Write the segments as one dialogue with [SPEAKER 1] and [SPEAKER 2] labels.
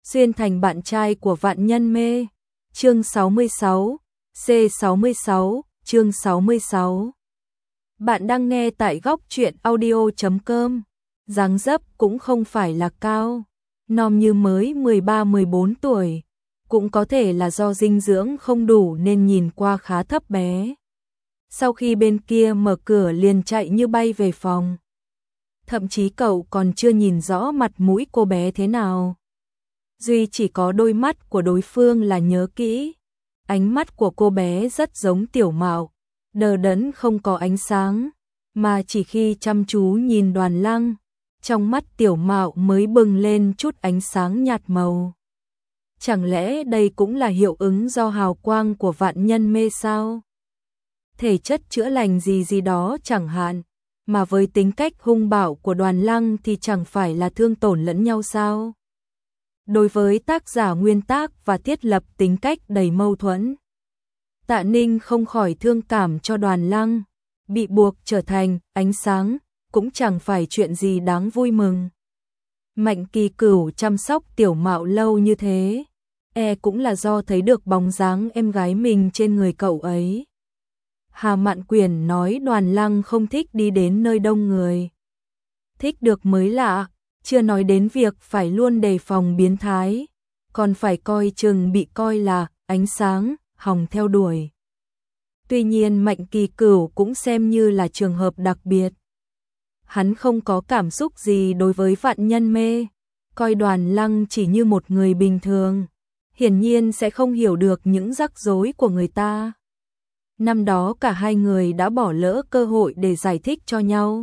[SPEAKER 1] xuyên thành bạn trai của Vạn Nhân Mê. Chương 66, C66, chương 66. Bạn đang nghe tại góc truyện audio.com. Dáng dấp cũng không phải là cao, nom như mới 13-14 tuổi, cũng có thể là do dinh dưỡng không đủ nên nhìn qua khá thấp bé. Sau khi bên kia mở cửa liền chạy như bay về phòng. Thậm chí cậu còn chưa nhìn rõ mặt mũi cô bé thế nào. Duy chỉ có đôi mắt của đối phương là nhớ kỹ. Ánh mắt của cô bé rất giống Tiểu Mạo, đờ đẫn không có ánh sáng, mà chỉ khi chăm chú nhìn Đoàn Lăng, trong mắt Tiểu Mạo mới bừng lên chút ánh sáng nhạt màu. Chẳng lẽ đây cũng là hiệu ứng do hào quang của Vạn Nhân Mê sao? Thể chất chữa lành gì đó chẳng hạn, mà với tính cách hung bạo của Đoàn Lăng thì chẳng phải là thương tổn lẫn nhau sao? Đối với tác giả nguyên tác và thiết lập tính cách đầy mâu thuẫn, Tạ Ninh không khỏi thương cảm cho Đoàn Lăng, bị buộc trở thành ánh sáng, cũng chẳng phải chuyện gì đáng vui mừng. Mạnh Kỳ Cửu chăm sóc Tiểu Mạo lâu như thế, cũng là do thấy được bóng dáng em gái mình trên người cậu ấy. Hà Mạn Quyền nói Đoàn Lăng không thích đi đến nơi đông người. Thích được mới lạ, chưa nói đến việc phải luôn đề phòng biến thái, còn phải coi chừng bị coi là ánh sáng, hòng theo đuổi. Tuy nhiên Mạnh Kỳ Cửu cũng xem như là trường hợp đặc biệt. Hắn không có cảm xúc gì đối với Vạn Nhân Mê, coi Đoàn Lăng chỉ như một người bình thường, hiển nhiên sẽ không hiểu được những rắc rối của người ta. Năm đó cả hai người đã bỏ lỡ cơ hội để giải thích cho nhau.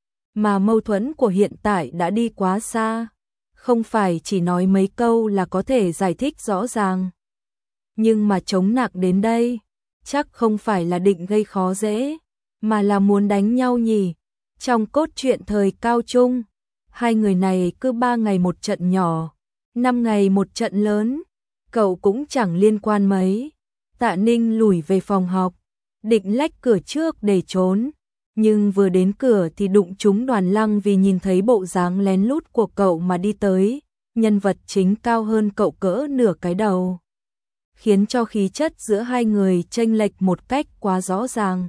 [SPEAKER 1] Mà mâu thuẫn của hiện tại đã đi quá xa, không phải chỉ nói mấy câu là có thể giải thích rõ ràng. Nhưng mà chống nặng đến đây, chắc không phải là định gây khó dễ, mà là muốn đánh nhau nhỉ. Trong cốt truyện thời cao trung, hai người này cứ 3 ngày một trận nhỏ, 5 ngày một trận lớn, cậu cũng chẳng liên quan mấy. Tạ Ninh lủi về phòng học, định lách cửa trước để trốn, nhưng vừa đến cửa thì đụng trúng Đoàn Lăng vì nhìn thấy bộ dáng lén lút của cậu mà đi tới, nhân vật chính cao hơn cậu cỡ nửa cái đầu, khiến cho khí chất giữa hai người chênh lệch một cách quá rõ ràng.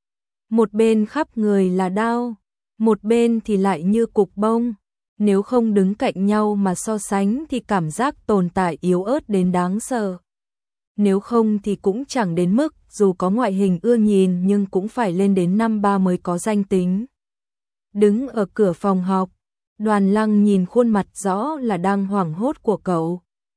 [SPEAKER 1] Một bên khắp người là đao, một bên thì lại như cục bông, nếu không đứng cạnh nhau mà so sánh thì cảm giác tồn tại yếu ớt đến đáng sợ. Nếu không thì cũng chẳng đến mức dù có ngoại hình ưa nhìn nhưng cũng phải lên đến năm ba mới có danh tính. Đứng ở cửa phòng học, Đoàn Lăng nhìn khuôn mặt rõ là đang hoảng hốt của cậu.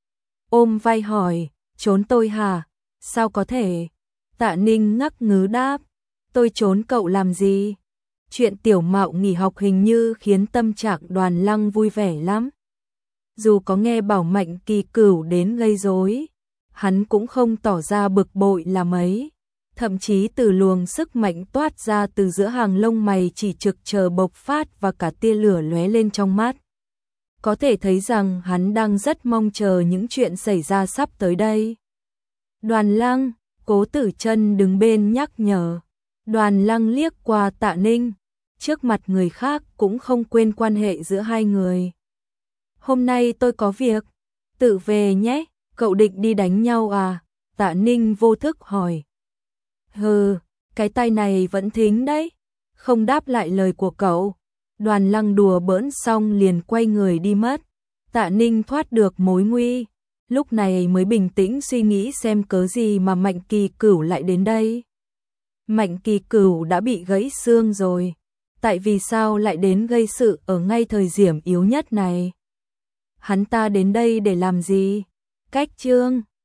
[SPEAKER 1] Ôm vai hỏi, trốn tôi hả? Sao có thể? Tạ Ninh ngắc ngứ đáp, tôi trốn cậu làm gì? Chuyện Tiểu Mạo nghỉ học hình như khiến tâm trạng Đoàn Lăng vui vẻ lắm. Dù có nghe bảo Mạnh Kỳ Cửu đến gây rối, hắn cũng không tỏ ra bực bội là mấy, thậm chí từ luồng sức mạnh toát ra từ giữa hàng lông mày chỉ trực chờ bộc phát và cả tia lửa lóe lên trong mắt. Có thể thấy rằng hắn đang rất mong chờ những chuyện xảy ra sắp tới đây. Đoàn Lăng, Cố Tử Chân đứng bên nhắc nhở. Đoàn Lăng liếc qua Tạ Ninh, trước mặt người khác cũng không quên quan hệ giữa hai người. Hôm nay tôi có việc, tự về nhé. Cậu định đi đánh nhau à? Tạ Ninh vô thức hỏi. Hừ, cái tay này vẫn thính đấy. Không đáp lại lời của cậu. Đoàn Lăng đùa bỡn xong liền quay người đi mất. Tạ Ninh thoát được mối nguy, lúc này mới bình tĩnh suy nghĩ xem cớ gì mà Mạnh Kỳ Cửu lại đến đây. Mạnh Kỳ Cửu đã bị gãy xương rồi, tại vì sao lại đến gây sự ở ngay thời điểm yếu nhất này? Hắn ta đến đây để làm gì? Cách chương